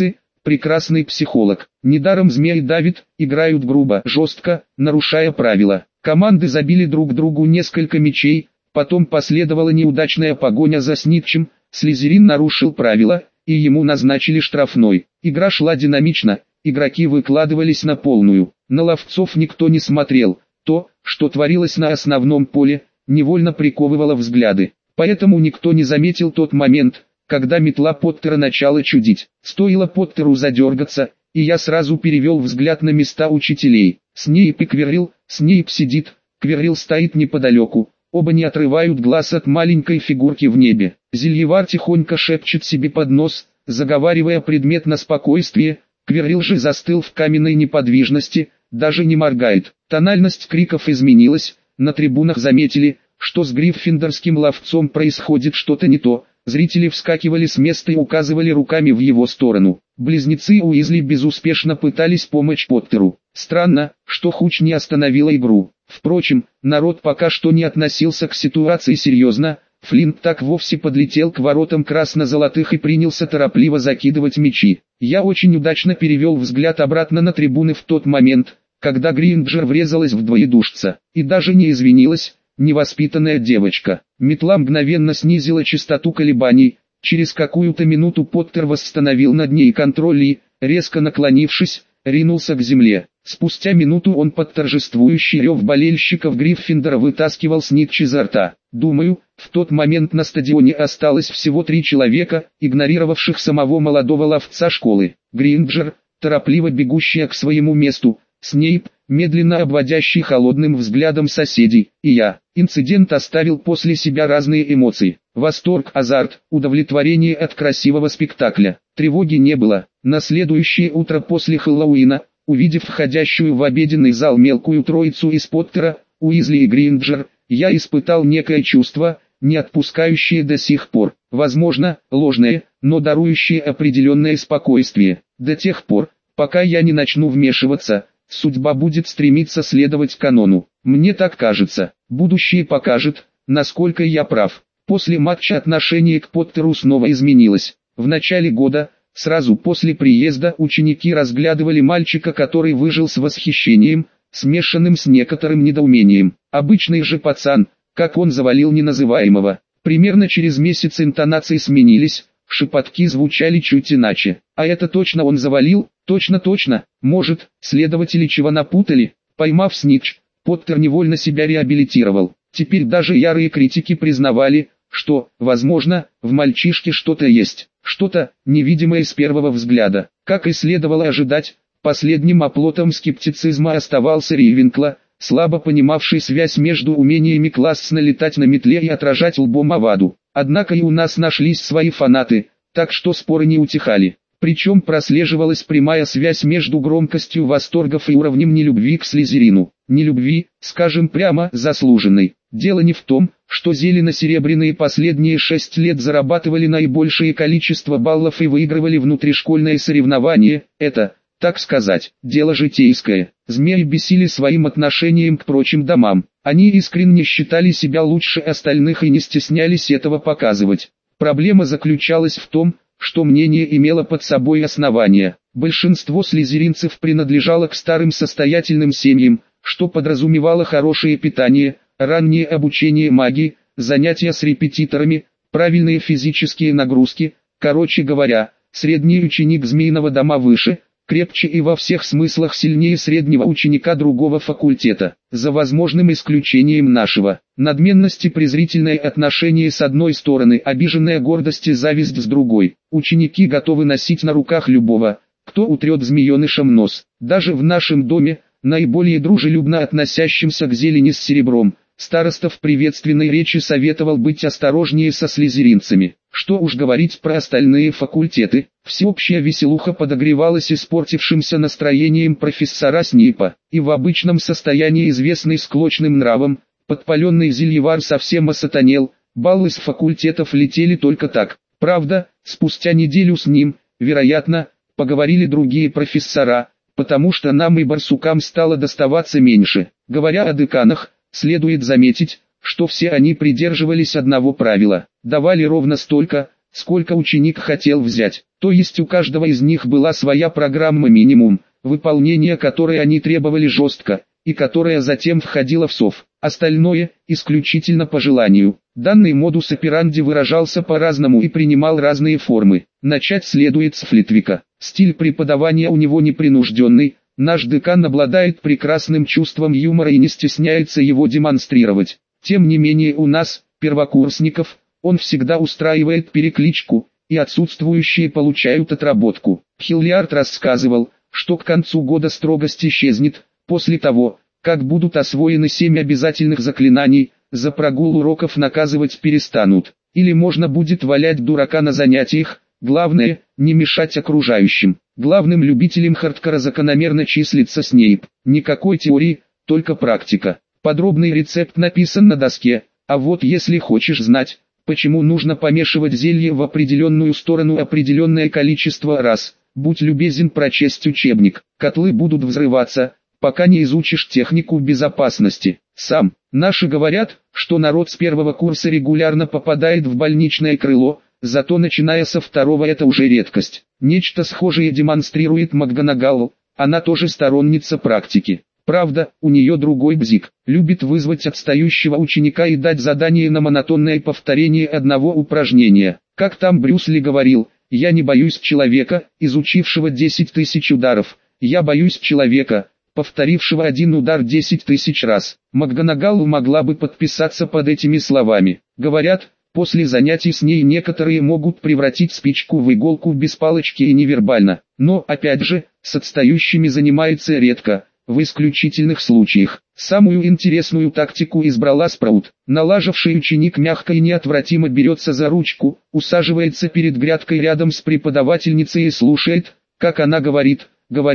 прекрасный психолог. Недаром Змей и Давид играют грубо, жестко, нарушая правила. Команды забили друг другу несколько мячей, потом последовала неудачная погоня за Снитчем, Слизерин нарушил правила, и ему назначили штрафной. Игра шла динамично, игроки выкладывались на полную. На ловцов никто не смотрел. То, что творилось на основном поле, невольно приковывало взгляды. Поэтому никто не заметил тот момент, когда метла Поттера начала чудить. Стоило Поттеру задергаться, и я сразу перевел взгляд на места учителей. Снейп и Квиррилл, Снейп сидит, Квиррилл стоит неподалеку. Оба не отрывают глаз от маленькой фигурки в небе. Зельевар тихонько шепчет себе под нос, заговаривая предмет на спокойствие. Квиррилл же застыл в каменной неподвижности, даже не моргает. Тональность криков изменилась, на трибунах заметили, что с гриффиндорским ловцом происходит что-то не то. Зрители вскакивали с места и указывали руками в его сторону. Близнецы Уизли безуспешно пытались помочь Поттеру. Странно, что Хуч не остановила игру. Впрочем, народ пока что не относился к ситуации серьезно. Флинт так вовсе подлетел к воротам красно-золотых и принялся торопливо закидывать мячи. Я очень удачно перевел взгляд обратно на трибуны в тот момент, когда Гринджер врезалась в двоедушца, и даже не извинилась, невоспитанная девочка. Метла мгновенно снизила частоту колебаний. Через какую-то минуту Поттер восстановил над ней контроль и, резко наклонившись, ринулся к земле. Спустя минуту он под торжествующий рев болельщиков Гриффиндора вытаскивал Снитч изо рта. Думаю, в тот момент на стадионе осталось всего 3 человека, игнорировавших самого молодого ловца школы. Гринджер, торопливо бегущая к своему месту, Снейп, медленно обводящий холодным взглядом соседей, и я. Инцидент оставил после себя разные эмоции. Восторг, азарт, удовлетворение от красивого спектакля. Тревоги не было. На следующее утро после Хэллоуина, увидев входящую в обеденный зал мелкую троицу из Поттера, Уизли и Гринджер, я испытал некое чувство, не отпускающее до сих пор. Возможно, ложное, но дарующее определенное спокойствие. До тех пор, пока я не начну вмешиваться, судьба будет стремиться следовать канону. Мне так кажется. Будущее покажет, насколько я прав. После матча отношение к Поттеру снова изменилось. В начале года, сразу после приезда, ученики разглядывали мальчика, который выжил, с восхищением, смешанным с некоторым недоумением. Обычный же пацан, как он завалил неназываемого. Примерно через месяц интонации сменились, шепотки звучали чуть иначе. А это точно он завалил? Точно. Может, следователи чего напутали? Поймав Снитч, Поттер невольно себя реабилитировал. Теперь даже ярые критики признавали, что, возможно, в мальчишке что-то есть. Что-то, невидимое с первого взгляда. Как и следовало ожидать, последним оплотом скептицизма оставался Рейвенкло, слабо понимавший связь между умениями классно летать на метле и отражать лбом Аваду. Однако и у нас нашлись свои фанаты, так что споры не утихали. Причем прослеживалась прямая связь между громкостью восторгов и уровнем нелюбви к Слизерину. Нелюбви, скажем прямо, заслуженной. Дело не в том, что зелено-серебряные последние 6 лет зарабатывали наибольшее количество баллов и выигрывали внутришкольные соревнования. Это, так сказать, дело житейское. Змеи бесили своим отношением к прочим домам. Они искренне считали себя лучше остальных и не стеснялись этого показывать. Проблема заключалась в том, что мнение имело под собой основания. Большинство слизеринцев принадлежало к старым состоятельным семьям, что подразумевало хорошее питание, раннее обучение магии, занятия с репетиторами, правильные физические нагрузки. Короче говоря, средний ученик Змеиного дома выше, крепче и во всех смыслах сильнее среднего ученика другого факультета, за возможным исключением нашего. Надменность и презрительное отношение с одной стороны, обиженная гордость и зависть с другой. Ученики готовы носить на руках любого, кто утрет змеенышем нос. Даже в нашем доме, наиболее дружелюбно относящимся к зелени с серебром, староста в приветственной речи советовал быть осторожнее со слизеринцами. Что уж говорить про остальные факультеты. Всеобщая веселуха подогревалась испортившимся настроением профессора Снейпа, и в обычном состоянии известный склочным нравом, подпаленный зельевар совсем осатанел, баллы с факультетов летели только так. Правда, спустя неделю с ним, вероятно, поговорили другие профессора, потому что нам и барсукам стало доставаться меньше. Говоря о деканах, следует заметить, что все они придерживались одного правила: давали ровно столько, сколько ученик хотел взять. То есть у каждого из них была своя программа минимум, выполнение которой они требовали жестко, и которая затем входила в СОВ. Остальное – исключительно по желанию. Данный модус операнди выражался по-разному и принимал разные формы. Начать следует с Флитвика. Стиль преподавания у него непринужденный. Наш декан обладает прекрасным чувством юмора и не стесняется его демонстрировать. Тем не менее у нас, первокурсников, он всегда устраивает перекличку, и отсутствующие получают отработку. Хиллиард рассказывал, что к концу года строгость исчезнет, после того, как будут освоены 7 обязательных заклинаний, за прогул уроков наказывать перестанут. Или можно будет валять дурака на занятиях, главное, не мешать окружающим. Главным любителем хардкора закономерно числится Снейп. Никакой теории, только практика. Подробный рецепт написан на доске, а вот если хочешь знать, почему нужно помешивать зелье в определенную сторону определенное количество раз, будь любезен прочесть учебник. Котлы будут взрываться, пока не изучишь технику безопасности. Сам. Наши говорят, что народ с первого курса регулярно попадает в больничное крыло, зато начиная со второго это уже редкость. Нечто схожее демонстрирует МакГонагал, она тоже сторонница практики. Правда, у нее другой бзик, любит вызвать отстающего ученика и дать задание на монотонное повторение одного упражнения. Как там Брюс Ли говорил, я не боюсь человека, изучившего 10 тысяч ударов, я боюсь человека, повторившего один удар 10 тысяч раз. МакГонагал могла бы подписаться под этими словами. Говорят, после занятий с ней некоторые могут превратить спичку в иголку без палочки и невербально. Но, опять же, с отстающими занимается редко, в исключительных случаях. Самую интересную тактику избрала Спраут. Налажавший ученик мягко и неотвратимо берется за ручку, усаживается перед грядкой рядом с преподавательницей и слушает, как она говорит.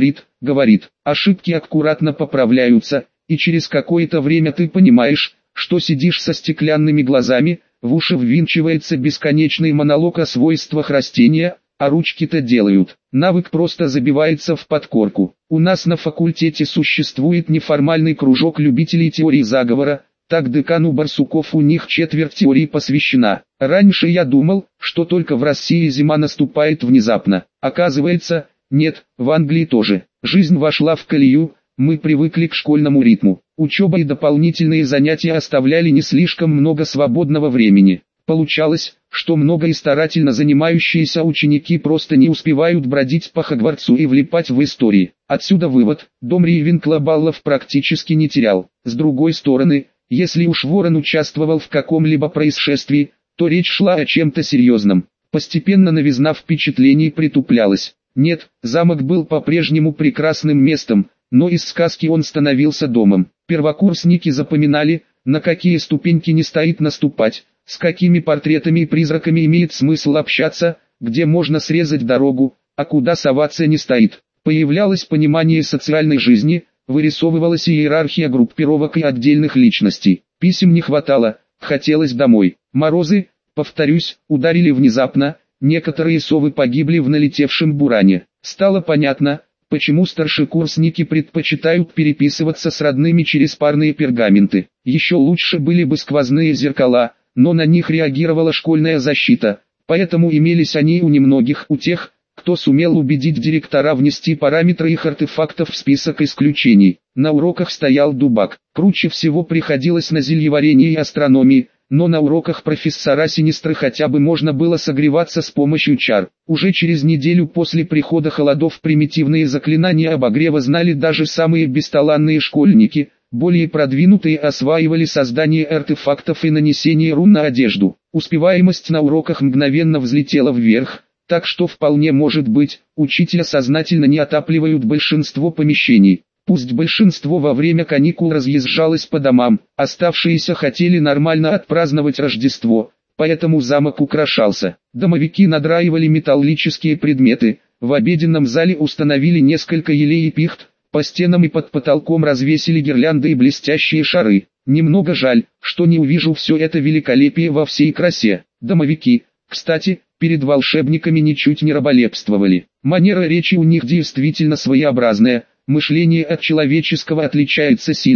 Ошибки аккуратно поправляются, и через какое-то время ты понимаешь, что сидишь со стеклянными глазами, в уши ввинчивается бесконечный монолог о свойствах растения, а ручки-то делают. Навык просто забивается в подкорку. У нас на факультете существует неформальный кружок любителей теории заговора, так декану Барсуков у них четверть теории посвящена. Раньше я думал, что только в России зима наступает внезапно. Оказывается, нет, в Англии тоже. Жизнь вошла в колею, мы привыкли к школьному ритму. Учеба и дополнительные занятия оставляли не слишком много свободного времени. Получалось, что много и старательно занимающиеся ученики просто не успевают бродить по Хогвартсу и влипать в истории. Отсюда вывод, дом Рейвенкла баллов практически не терял. С другой стороны, если уж Ворон участвовал в каком-либо происшествии, то речь шла о чем-то серьезном. Постепенно новизна впечатлений притуплялась. Нет, замок был по-прежнему прекрасным местом, но из сказки он становился домом. Первокурсники запоминали, на какие ступеньки не стоит наступать, с какими портретами и призраками имеет смысл общаться, где можно срезать дорогу, а куда соваться не стоит. Появлялось понимание социальной жизни, вырисовывалась иерархия группировок и отдельных личностей. Писем не хватало, хотелось домой. Морозы, повторюсь, ударили внезапно, некоторые совы погибли в налетевшем буране. Стало понятно, почему старшекурсники предпочитают переписываться с родными через парные пергаменты. Еще лучше были бы сквозные зеркала, но на них реагировала школьная защита, поэтому имелись они у немногих, у тех, кто сумел убедить директора внести параметры их артефактов в список исключений. На уроках стоял дубак. Круче всего приходилось на зельеварении и астрономии, но на уроках профессора Синистры хотя бы можно было согреваться с помощью чар. Уже через неделю после прихода холодов примитивные заклинания обогрева знали даже самые бесталанные школьники, более продвинутые осваивали создание артефактов и нанесение рун на одежду. Успеваемость на уроках мгновенно взлетела вверх, так что вполне может быть, учителя сознательно не отапливают большинство помещений. Пусть большинство во время каникул разъезжалось по домам, оставшиеся хотели нормально отпраздновать Рождество, поэтому замок украшался. Домовики надраивали металлические предметы, в обеденном зале установили несколько елей и пихт, по стенам и под потолком развесили гирлянды и блестящие шары. Немного жаль, что не увижу все это великолепие во всей красе. Домовики, кстати, перед волшебниками ничуть не раболепствовали. Манера речи у них действительно своеобразная. Мышление от человеческого отличается сильно,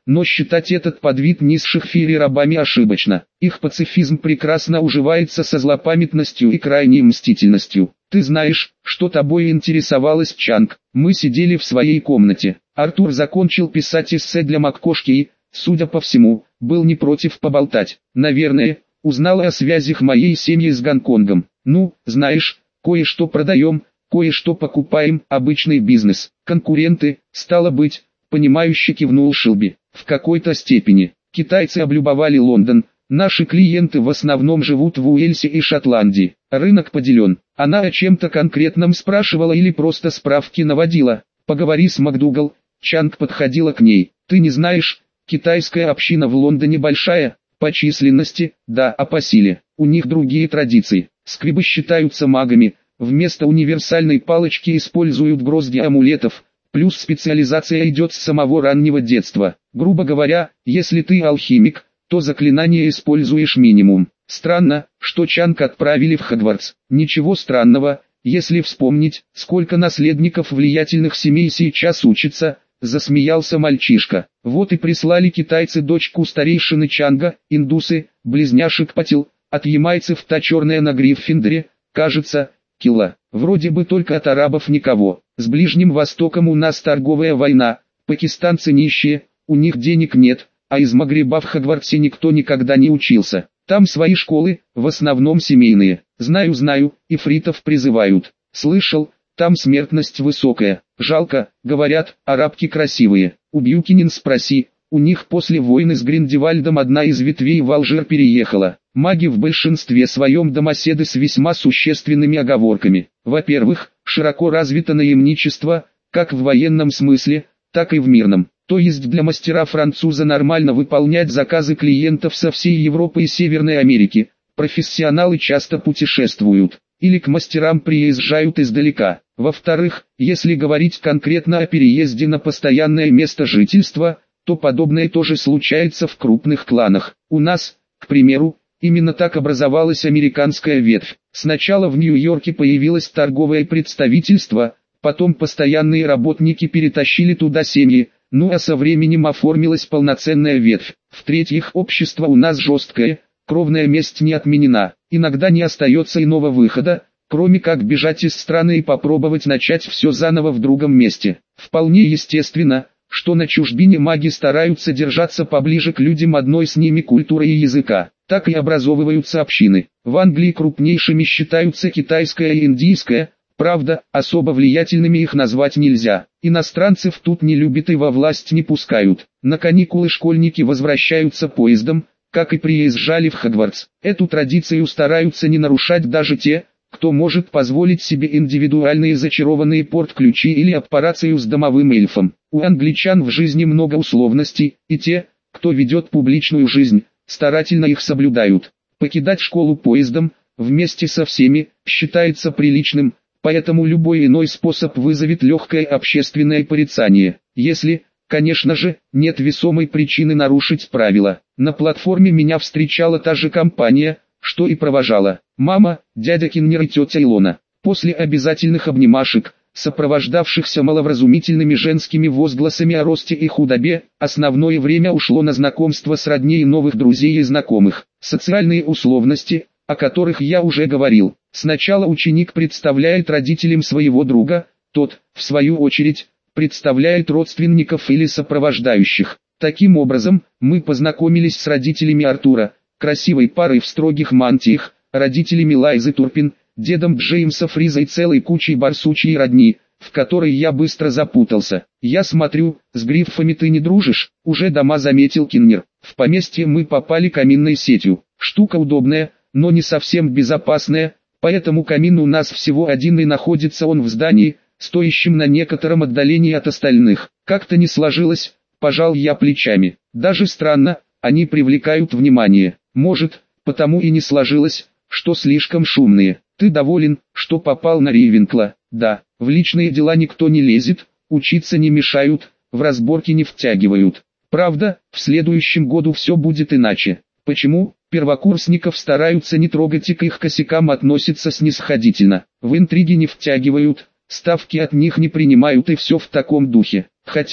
но считать этот подвид низших фири рабами ошибочно. Их пацифизм прекрасно уживается со злопамятностью и крайней мстительностью. Ты знаешь, что тобой интересовалась Чанг. Мы сидели в своей комнате. Артур закончил писать эссе для МакКошки и, судя по всему, был не против поболтать. Наверное, узнала о связях моей семьи с Гонконгом. Ну, знаешь, кое-что продаем, кое-что покупаем, обычный бизнес. Конкуренты, стало быть, понимающе кивнул Шилби. В какой-то степени. Китайцы облюбовали Лондон. Наши клиенты в основном живут в Уэльсе и Шотландии. Рынок поделен. Она о чем-то конкретном спрашивала или просто справки наводила. Поговори с МакДугал. Чанг подходила к ней. Ты не знаешь, китайская община в Лондоне большая? По численности, да, а по силе. У них другие традиции. Сквибы считаются магами. Вместо универсальной палочки используют грозди амулетов. Плюс специализация идет с самого раннего детства. Грубо говоря, если ты алхимик, то заклинания используешь минимум. Странно, что Чанг отправили в Хогвартс. Ничего странного, если вспомнить, сколько наследников влиятельных семей сейчас учатся, засмеялся мальчишка. Вот и прислали китайцы дочку старейшины Чанга, индусы, близняшек Патил, от ямайцев та черная на Гриффиндоре, кажется, Килла. Вроде бы только от арабов никого. С Ближним Востоком у нас торговая война, пакистанцы нищие, у них денег нет, а из Магриба в Хогвартсе никто никогда не учился. Там свои школы, в основном семейные. Знаю, ифритов призывают. Слышал, там смертность высокая. Жалко, говорят, арабки красивые. У Бьюкинин спроси, у них после войны с Гриндевальдом одна из ветвей в Алжир переехала. Маги в большинстве своем домоседы с весьма существенными оговорками. Во-первых, широко развито наемничество, как в военном смысле, так и в мирном. То есть для мастера-француза нормально выполнять заказы клиентов со всей Европы и Северной Америки. Профессионалы часто путешествуют, или к мастерам приезжают издалека. Во-вторых, если говорить конкретно о переезде на постоянное место жительства, то подобное тоже случается в крупных кланах. У нас, к примеру, именно так образовалась американская ветвь. Сначала в Нью-Йорке появилось торговое представительство, потом постоянные работники перетащили туда семьи, ну а со временем оформилась полноценная ветвь. В-третьих, общество у нас жесткое, кровная месть не отменена. Иногда не остается иного выхода, кроме как бежать из страны и попробовать начать все заново в другом месте. Вполне естественно, что на чужбине маги стараются держаться поближе к людям одной с ними культуры и языка. Так и образовываются общины. В Англии крупнейшими считаются китайская и индийская, правда, особо влиятельными их назвать нельзя. Иностранцев тут не любят и во власть не пускают. На каникулы школьники возвращаются поездом, как и приезжали в Хогвартс. Эту традицию стараются не нарушать даже те, кто может позволить себе индивидуальные зачарованные порт-ключи или аппарацию с домовым эльфом. У англичан в жизни много условностей, и те, кто ведет публичную жизнь, старательно их соблюдают. Покидать школу поездом, вместе со всеми, считается приличным, поэтому любой иной способ вызовет легкое общественное порицание. Если, конечно же, нет весомой причины нарушить правила. На платформе меня встречала та же компания, что и провожала. Мама, дядя Киннер и тетя Илона. После обязательных обнимашек, сопровождавшихся маловразумительными женскими возгласами о росте и худобе, основное время ушло на знакомство с родней и новых друзей и знакомых. Социальные условности, о которых я уже говорил. Сначала ученик представляет родителям своего друга, тот, в свою очередь, представляет родственников или сопровождающих. Таким образом, мы познакомились с родителями Артура, красивой парой в строгих мантиях, родителями Лайзы Турпин, дедом Джеймса Фриза и целой кучей барсучьей родни, в которой я быстро запутался. Я смотрю, с Гриффами ты не дружишь, уже дома заметил Киннер. В поместье мы попали каминной сетью. Штука удобная, но не совсем безопасная, поэтому камин у нас всего один и находится он в здании, стоящем на некотором отдалении от остальных. Как-то не сложилось, пожал я плечами. Даже странно, они привлекают внимание. Может, потому и не сложилось, что слишком шумные. Ты доволен, что попал на Рейвенкла? Да, в личные дела никто не лезет, учиться не мешают, в разборки не втягивают. Правда, в следующем году все будет иначе. Почему? Первокурсников стараются не трогать и к их косякам относятся снисходительно. В интриги не втягивают, ставки от них не принимают и все в таком духе. Хотя,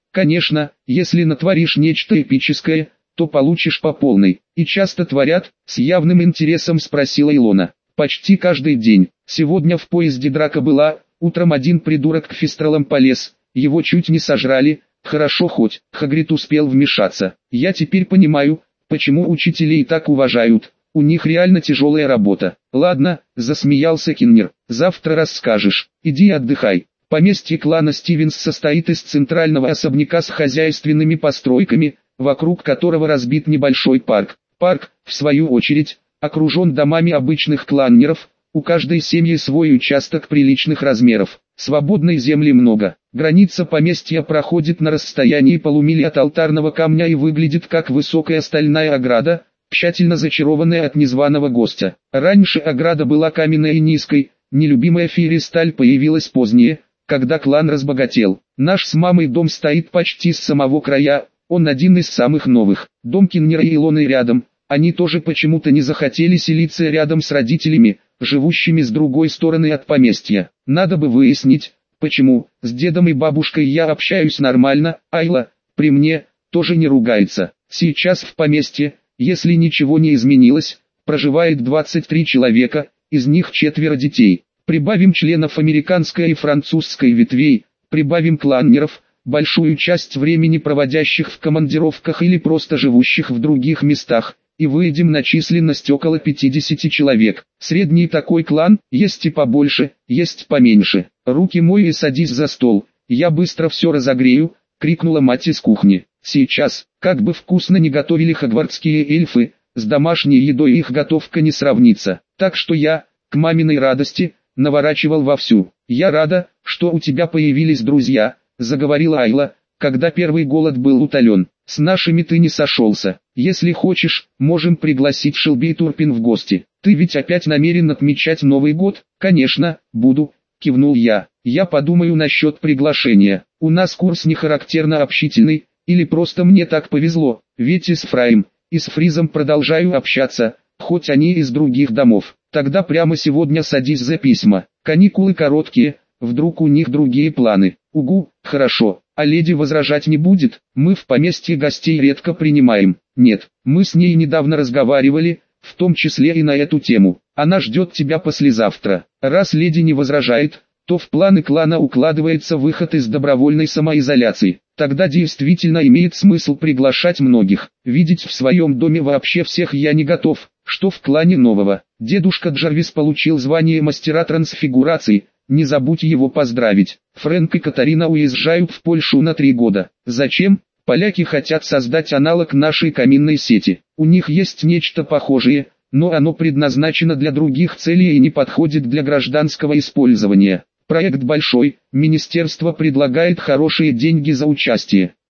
Конечно, если натворишь нечто эпическое, то получишь по полной. И часто творят, с явным интересом спросила Илона. Почти каждый день. Сегодня в поезде драка была, утром один придурок к фистралам полез, его чуть не сожрали. Хорошо хоть Хагрид успел вмешаться. Я теперь понимаю, почему учителей так уважают. У них реально тяжелая работа. Ладно, засмеялся Киннер. Завтра расскажешь. Иди отдыхай. Поместье клана Стивенс состоит из центрального особняка с хозяйственными постройками, вокруг которого разбит небольшой парк. Парк, в свою очередь, окружен домами обычных кланнеров, у каждой семьи свой участок приличных размеров. Свободной земли много. Граница поместья проходит на расстоянии полумили от алтарного камня и выглядит как высокая стальная ограда, тщательно зачарованная от незваного гостя. Раньше ограда была каменной и низкой, нелюбимая Фири сталь появилась позднее, когда клан разбогател. Наш с мамой дом стоит почти с самого края, он один из самых новых. Дом Киннера и Илоны рядом, они тоже почему-то не захотели селиться рядом с родителями, живущими с другой стороны от поместья. Надо бы выяснить, почему. С дедом и бабушкой я общаюсь нормально, Айла, при мне, тоже не ругается. Сейчас в поместье, если ничего не изменилось, проживает 23 человека, из них 4 детей. Прибавим членов американской и французской ветвей, прибавим кланнеров, большую часть времени проводящих в командировках или просто живущих в других местах, и выйдем на численность около 50 человек. Средний такой клан, есть и побольше, есть поменьше. Руки мой и садись за стол, я быстро все разогрею, крикнула мать из кухни. Сейчас, как бы вкусно не готовили хогвартские эльфы, с домашней едой их готовка не сравнится. Так что я, к маминой радости, наворачивал вовсю. «Я рада, что у тебя появились друзья», — заговорила Айла, когда первый голод был утолен. «С нашими ты не сошелся. Если хочешь, можем пригласить Шелби и Турпин в гости. Ты ведь опять намерен отмечать Новый год?» «Конечно, буду», — кивнул я. «Я подумаю насчет приглашения. У нас курс не характерно общительный, или просто мне так повезло, ведь и с Фраем, и с Фризом продолжаю общаться, хоть они из других домов. Тогда прямо сегодня садись за письма. Каникулы короткие, вдруг у них другие планы». «Угу, хорошо. А леди возражать не будет? Мы в поместье гостей редко принимаем». «Нет, мы с ней недавно разговаривали, в том числе и на эту тему. Она ждет тебя послезавтра. Раз леди не возражает, то в планы клана укладывается выход из добровольной самоизоляции. Тогда действительно имеет смысл приглашать многих. Видеть в своем доме вообще всех я не готов, что в клане нового. Дедушка Джарвис получил звание мастера трансфигурации, не забудь его поздравить. Фрэнк и Катарина уезжают в Польшу на 3 года. Зачем? Поляки хотят создать аналог нашей каминной сети. У них есть нечто похожее, но оно предназначено для других целей и не подходит для гражданского использования. Проект большой, министерство предлагает хорошие деньги за участие.